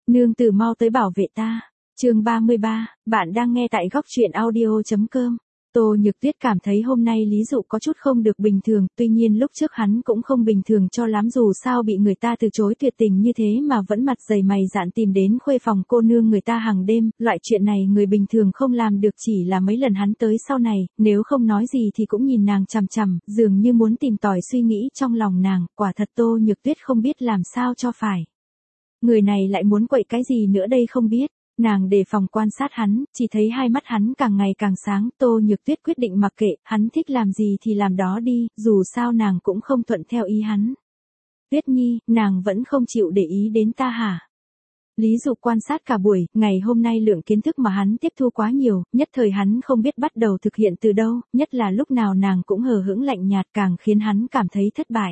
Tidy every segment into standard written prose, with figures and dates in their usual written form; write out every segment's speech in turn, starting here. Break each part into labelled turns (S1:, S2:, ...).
S1: Nương tử mau tới bảo vệ ta. Chương 33, bạn đang nghe tại góc truyện audio.com. Tô Nhược Tuyết cảm thấy hôm nay Lý Dụ có chút không được bình thường, tuy nhiên lúc trước hắn cũng không bình thường cho lắm, dù sao bị người ta từ chối tuyệt tình như thế mà vẫn mặt dày mày dạn tìm đến khuê phòng cô nương người ta hàng đêm, loại chuyện này người bình thường không làm được, chỉ là mấy lần hắn tới sau này, nếu không nói gì thì cũng nhìn nàng chằm chằm, dường như muốn tìm tòi suy nghĩ trong lòng nàng, quả thật Tô Nhược Tuyết không biết làm sao cho phải. Người này lại muốn quậy cái gì nữa đây không biết. Nàng đề phòng quan sát hắn, chỉ thấy hai mắt hắn càng ngày càng sáng, Tô Nhược Tuyết quyết định mặc kệ, hắn thích làm gì thì làm đó đi, dù sao nàng cũng không thuận theo ý hắn. Tuyết Nhi, nàng vẫn không chịu để ý đến ta hả? Lý Dụ quan sát cả buổi, ngày hôm nay lượng kiến thức mà hắn tiếp thu quá nhiều, nhất thời hắn không biết bắt đầu thực hiện từ đâu, nhất là lúc nào nàng cũng hờ hững lạnh nhạt càng khiến hắn cảm thấy thất bại.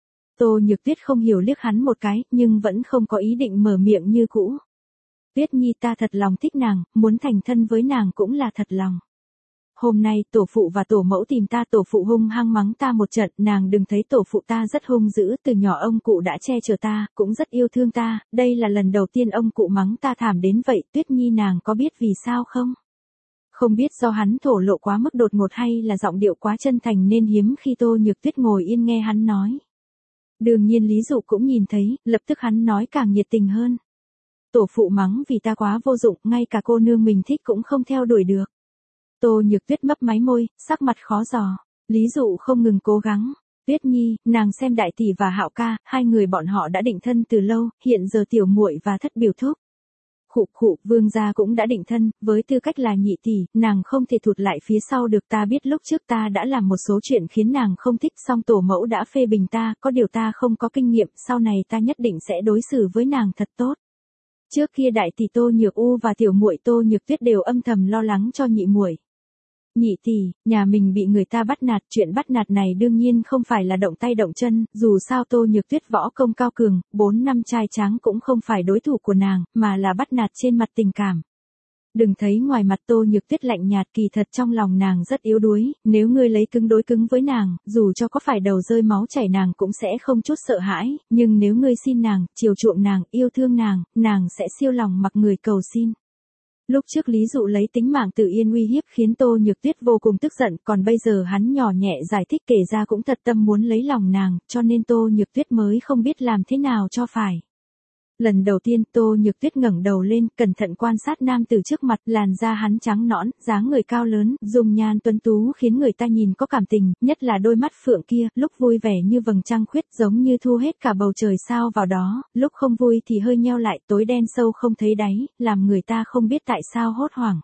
S1: Tô Nhược Tuyết không hiểu liếc hắn một cái, nhưng vẫn không có ý định mở miệng như cũ. Tuyết Nhi, ta thật lòng thích nàng, muốn thành thân với nàng cũng là thật lòng. Hôm nay tổ phụ và tổ mẫu tìm ta, tổ phụ hung hăng mắng ta một trận, nàng đừng thấy tổ phụ ta rất hung dữ, từ nhỏ ông cụ đã che chở ta, cũng rất yêu thương ta, đây là lần đầu tiên ông cụ mắng ta thảm đến vậy, Tuyết Nhi nàng có biết vì sao không? Không biết do hắn thổ lộ quá mức đột ngột hay là giọng điệu quá chân thành nên hiếm khi Tô Nhược Tuyết ngồi yên nghe hắn nói. Đương nhiên Lý Dụ cũng nhìn thấy, lập tức hắn nói càng nhiệt tình hơn. Tổ phụ mắng vì ta quá vô dụng, ngay cả cô nương mình thích cũng không theo đuổi được. Tô Nhược Tuyết mấp máy môi, sắc mặt khó dò. Lý Dụ không ngừng cố gắng. Tuyết Nhi, nàng xem đại tỷ và Hạo ca, hai người bọn họ đã định thân từ lâu, hiện giờ tiểu muội và thất biểu thúc. Khụ, vương gia cũng đã định thân, với tư cách là nhị tỷ, nàng không thể thụt lại phía sau được, ta biết lúc trước ta đã làm một số chuyện khiến nàng không thích, song tổ mẫu đã phê bình ta, có điều ta không có kinh nghiệm, sau này ta nhất định sẽ đối xử với nàng thật tốt. Trước kia đại tỷ Tô Nhược U và tiểu muội Tô Nhược Tuyết đều âm thầm lo lắng cho nhị muội. Nhị tỷ, nhà mình bị người ta bắt nạt, chuyện bắt nạt này đương nhiên không phải là động tay động chân, dù sao Tô Nhược Tuyết võ công cao cường, 4 năm trai tráng cũng không phải đối thủ của nàng, mà là bắt nạt trên mặt tình cảm. Đừng thấy ngoài mặt Tô Nhược Tuyết lạnh nhạt, kỳ thật trong lòng nàng rất yếu đuối, nếu ngươi lấy cứng đối cứng với nàng, dù cho có phải đầu rơi máu chảy nàng cũng sẽ không chút sợ hãi, nhưng nếu ngươi xin nàng, chiều chuộng nàng, yêu thương nàng sẽ siêu lòng mặc người cầu xin. Lúc trước Lý Dụ lấy tính mạng Tử Yên uy hiếp khiến Tô Nhược Tuyết vô cùng tức giận, còn bây giờ hắn nhỏ nhẹ giải thích kể ra cũng thật tâm muốn lấy lòng nàng, cho nên Tô Nhược Tuyết mới không biết làm thế nào cho phải. Lần đầu tiên Tô Nhược Tuyết ngẩng đầu lên, cẩn thận quan sát nam tử trước mặt, làn da hắn trắng nõn, dáng người cao lớn, dung nhan tuấn tú khiến người ta nhìn có cảm tình, nhất là đôi mắt phượng kia, lúc vui vẻ như vầng trăng khuyết giống như thu hết cả bầu trời sao vào đó, lúc không vui thì hơi nheo lại, tối đen sâu không thấy đáy, làm người ta không biết tại sao hốt hoảng.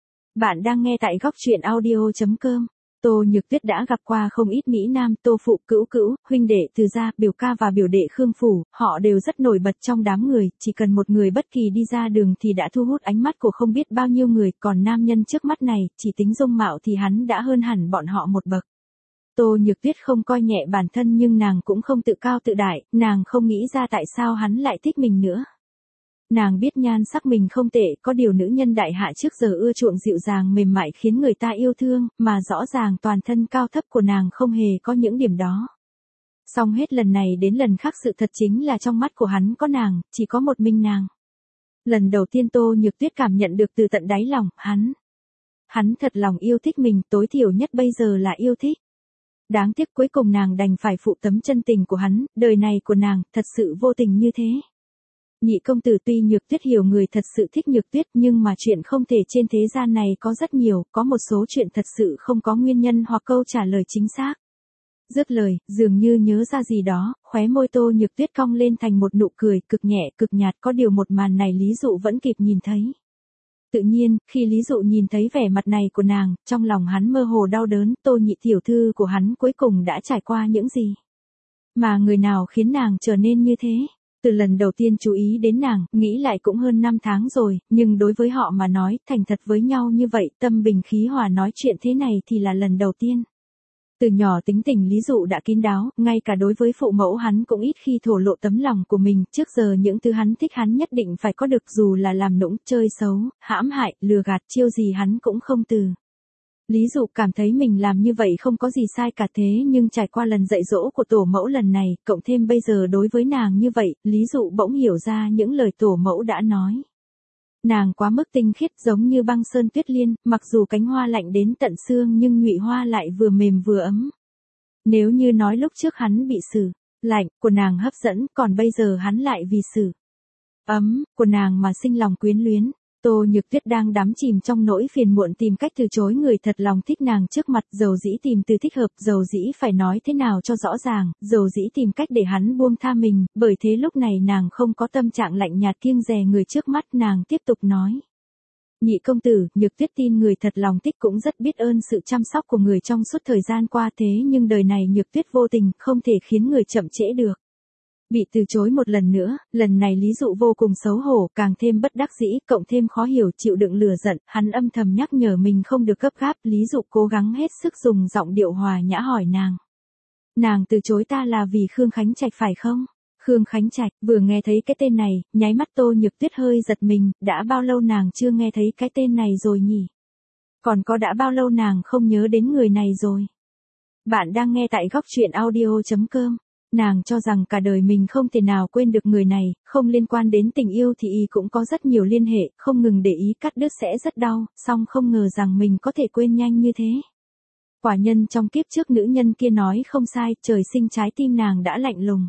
S1: Bạn đang nghe tại góc truyện audio.com. Tô Nhược Tuyết đã gặp qua không ít Mỹ Nam, Tô phụ, Cữu, huynh đệ Từ gia, biểu ca và biểu đệ Khương phủ, họ đều rất nổi bật trong đám người, chỉ cần một người bất kỳ đi ra đường thì đã thu hút ánh mắt của không biết bao nhiêu người, còn nam nhân trước mắt này, chỉ tính dung mạo thì hắn đã hơn hẳn bọn họ một bậc. Tô Nhược Tuyết không coi nhẹ bản thân nhưng nàng cũng không tự cao tự đại, nàng không nghĩ ra tại sao hắn lại thích mình nữa. Nàng biết nhan sắc mình không tệ, có điều nữ nhân đại hạ trước giờ ưa chuộng dịu dàng mềm mại khiến người ta yêu thương, mà rõ ràng toàn thân cao thấp của nàng không hề có những điểm đó. Song hết lần này đến lần khác sự thật chính là trong mắt của hắn có nàng, chỉ có một mình nàng. Lần đầu tiên Tô Nhược Tuyết cảm nhận được từ tận đáy lòng, hắn thật lòng yêu thích mình, tối thiểu nhất bây giờ là yêu thích. Đáng tiếc cuối cùng nàng đành phải phụ tấm chân tình của hắn, đời này của nàng, thật sự vô tình như thế. Nhị công tử tuy Nhược Tuyết hiểu người thật sự thích Nhược Tuyết nhưng mà chuyện không thể trên thế gian này có rất nhiều, có một số chuyện thật sự không có nguyên nhân hoặc câu trả lời chính xác. Dứt lời, dường như nhớ ra gì đó, khóe môi Tô Nhược Tuyết cong lên thành một nụ cười cực nhẹ, cực nhạt, có điều một màn này Lý Dụ vẫn kịp nhìn thấy. Tự nhiên, khi Lý Dụ nhìn thấy vẻ mặt này của nàng, trong lòng hắn mơ hồ đau đớn, Tô nhị tiểu thư của hắn cuối cùng đã trải qua những gì? Mà người nào khiến nàng trở nên như thế? Từ lần đầu tiên chú ý đến nàng, nghĩ lại cũng hơn 5 tháng rồi, nhưng đối với họ mà nói, thành thật với nhau như vậy, tâm bình khí hòa nói chuyện thế này thì là lần đầu tiên. Từ nhỏ tính tình Lý Dụ đã kín đáo, ngay cả đối với phụ mẫu hắn cũng ít khi thổ lộ tấm lòng của mình, trước giờ những thứ hắn thích hắn nhất định phải có được dù là làm nũng, chơi xấu, hãm hại, lừa gạt chiêu gì hắn cũng không từ. Lý Dụ cảm thấy mình làm như vậy không có gì sai cả, thế nhưng trải qua lần dạy dỗ của tổ mẫu lần này, cộng thêm bây giờ đối với nàng như vậy, Lý Dụ bỗng hiểu ra những lời tổ mẫu đã nói. Nàng quá mức tinh khiết giống như băng sơn tuyết liên, mặc dù cánh hoa lạnh đến tận xương nhưng nhụy hoa lại vừa mềm vừa ấm. Nếu như nói lúc trước hắn bị sự lạnh của nàng hấp dẫn, còn bây giờ hắn lại vì sự ấm của nàng mà sinh lòng quyến luyến. Tô Nhược Tuyết đang đắm chìm trong nỗi phiền muộn tìm cách từ chối người thật lòng thích nàng trước mặt, dầu dĩ tìm từ thích hợp, dầu dĩ phải nói thế nào cho rõ ràng, dầu dĩ tìm cách để hắn buông tha mình, bởi thế lúc này nàng không có tâm trạng lạnh nhạt kiêng dè người trước mắt, nàng tiếp tục nói. Nhị công tử, Nhược Tuyết tin người thật lòng thích cũng rất biết ơn sự chăm sóc của người trong suốt thời gian qua, thế nhưng đời này Nhược Tuyết vô tình, không thể khiến người chậm trễ được. Bị từ chối một lần nữa, lần này Lý Dụ vô cùng xấu hổ, càng thêm bất đắc dĩ, cộng thêm khó hiểu, chịu đựng lửa giận, hắn âm thầm nhắc nhở mình không được gấp gáp, Lý Dụ cố gắng hết sức dùng giọng điệu hòa nhã hỏi nàng. Nàng từ chối ta là vì Khương Khánh Trạch phải không? Khương Khánh Trạch, vừa nghe thấy cái tên này, nháy mắt Tô Nhược Tuyết hơi giật mình, đã bao lâu nàng chưa nghe thấy cái tên này rồi nhỉ? Còn có đã bao lâu nàng không nhớ đến người này rồi? Bạn đang nghe tại góc truyện audio.com. Nàng cho rằng cả đời mình không thể nào quên được người này, không liên quan đến tình yêu thì y cũng có rất nhiều liên hệ, không ngừng để ý cắt đứt sẽ rất đau, song không ngờ rằng mình có thể quên nhanh như thế. Quả nhân trong kiếp trước nữ nhân kia nói không sai, trời sinh trái tim nàng đã lạnh lùng.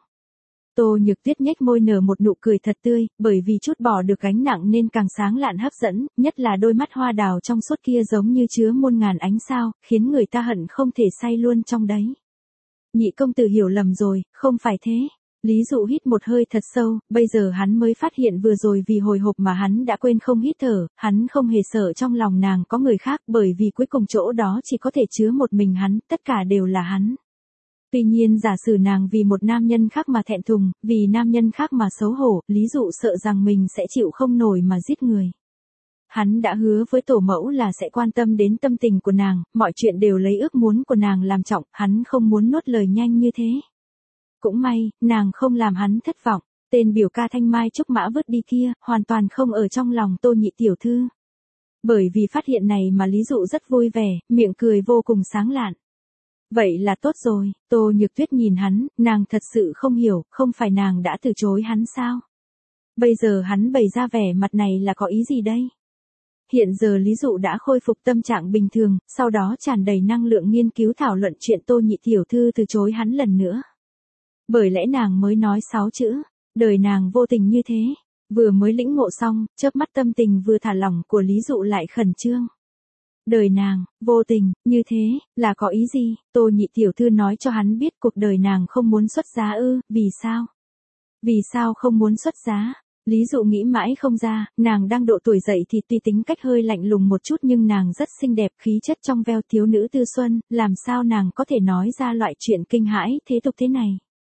S1: Tô Nhược Tuyết nhếch môi nở một nụ cười thật tươi, bởi vì chút bỏ được gánh nặng nên càng sáng lạn hấp dẫn, nhất là đôi mắt hoa đào trong suốt kia giống như chứa muôn ngàn ánh sao, khiến người ta hận không thể say luôn trong đấy. Nhị công tử hiểu lầm rồi, không phải thế. Lý Dụ hít một hơi thật sâu, bây giờ hắn mới phát hiện vừa rồi vì hồi hộp mà hắn đã quên không hít thở, hắn không hề sợ trong lòng nàng có người khác bởi vì cuối cùng chỗ đó chỉ có thể chứa một mình hắn, tất cả đều là hắn. Tuy nhiên giả sử nàng vì một nam nhân khác mà thẹn thùng, vì nam nhân khác mà xấu hổ, Lý Dụ sợ rằng mình sẽ chịu không nổi mà giết người. Hắn đã hứa với tổ mẫu là sẽ quan tâm đến tâm tình của nàng, mọi chuyện đều lấy ước muốn của nàng làm trọng, hắn không muốn nuốt lời nhanh như thế. Cũng may, nàng không làm hắn thất vọng, tên biểu ca Thanh Mai Trúc Mã vứt đi kia, hoàn toàn không ở trong lòng Tô nhị tiểu thư. Bởi vì phát hiện này mà Lý Dụ rất vui vẻ, miệng cười vô cùng sáng lạn. Vậy là tốt rồi, Tô Nhược Tuyết nhìn hắn, nàng thật sự không hiểu, không phải nàng đã từ chối hắn sao? Bây giờ hắn bày ra vẻ mặt này là có ý gì đây? Hiện giờ Lý Dụ đã khôi phục tâm trạng bình thường, sau đó tràn đầy năng lượng nghiên cứu thảo luận chuyện Tô nhị tiểu thư từ chối hắn lần nữa. Bởi lẽ nàng mới nói 6 chữ, đời nàng vô tình như thế, vừa mới lĩnh ngộ xong, chớp mắt tâm tình vừa thả lỏng của Lý Dụ lại khẩn trương. Đời nàng, vô tình, như thế, là có ý gì? Tô nhị tiểu thư nói cho hắn biết cuộc đời nàng không muốn xuất giá ư, vì sao? Vì sao không muốn xuất giá? Lý Dụ nghĩ mãi không ra, nàng đang độ tuổi dậy thì tuy tính cách hơi lạnh lùng một chút nhưng nàng rất xinh đẹp, khí chất trong veo thiếu nữ tư xuân, làm sao nàng có thể nói ra loại chuyện kinh hãi thế tục thế này.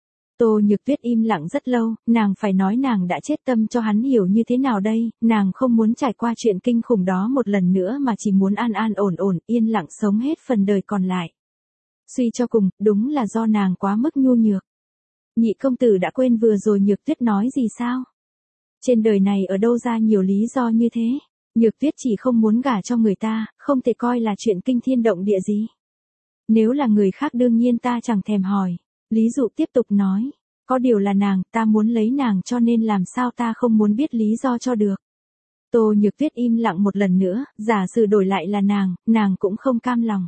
S1: Tô Nhược Tuyết im lặng rất lâu, nàng phải nói nàng đã chết tâm cho hắn hiểu như thế nào đây, nàng không muốn trải qua chuyện kinh khủng đó một lần nữa mà chỉ muốn an an ổn ổn, yên lặng sống hết phần đời còn lại. Suy cho cùng, đúng là do nàng quá mức nhu nhược. Nhị công tử đã quên vừa rồi Nhược Tuyết nói gì sao? Trên đời này ở đâu ra nhiều lý do như thế? Nhược Tuyết chỉ không muốn gả cho người ta, không thể coi là chuyện kinh thiên động địa gì. Nếu là người khác đương nhiên ta chẳng thèm hỏi. Lý Dụ tiếp tục nói, có điều là nàng, ta muốn lấy nàng cho nên làm sao ta không muốn biết lý do cho được. Tô Nhược Tuyết im lặng một lần nữa, giả sử đổi lại là nàng cũng không cam lòng.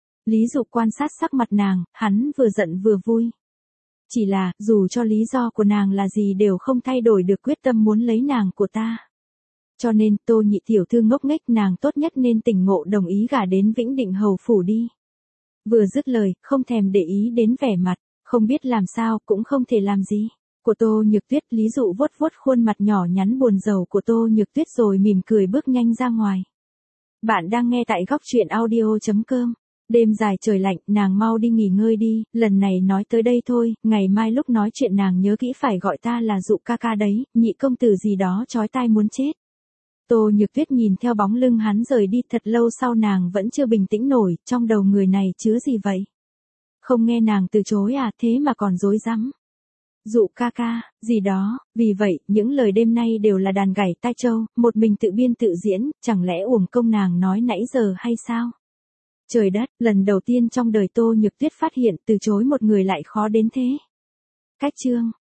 S1: Lý Dụ quan sát sắc mặt nàng, hắn vừa giận vừa vui. Chỉ là, dù cho lý do của nàng là gì đều không thay đổi được quyết tâm muốn lấy nàng của ta. Cho nên, Tô nhị tiểu thư ngốc nghếch, nàng tốt nhất nên tỉnh ngộ đồng ý gả đến Vĩnh Định hầu phủ đi. Vừa dứt lời, không thèm để ý đến vẻ mặt, không biết làm sao, cũng không thể làm gì. Của Tô Nhược Tuyết, Lý Dụ vuốt vuốt khuôn mặt nhỏ nhắn buồn rầu của Tô Nhược Tuyết rồi mỉm cười bước nhanh ra ngoài. Bạn đang nghe tại góc truyện audio.com. Đêm dài trời lạnh, nàng mau đi nghỉ ngơi đi, lần này nói tới đây thôi, ngày mai lúc nói chuyện nàng nhớ kỹ phải gọi ta là Dụ ca ca đấy, nhị công tử gì đó chói tai muốn chết. Tô Nhược Tuyết nhìn theo bóng lưng hắn rời đi, thật lâu sau nàng vẫn chưa bình tĩnh nổi, trong đầu người này chứa gì vậy? Không nghe nàng từ chối à, thế mà còn dối rắm. Dụ ca ca, gì đó, vì vậy, những lời đêm nay đều là đàn gảy tai trâu, một mình tự biên tự diễn, chẳng lẽ uổng công nàng nói nãy giờ hay sao? Trời đất, lần đầu tiên trong đời Tô Nhược Tuyết phát hiện từ chối một người lại khó đến thế. Cách chương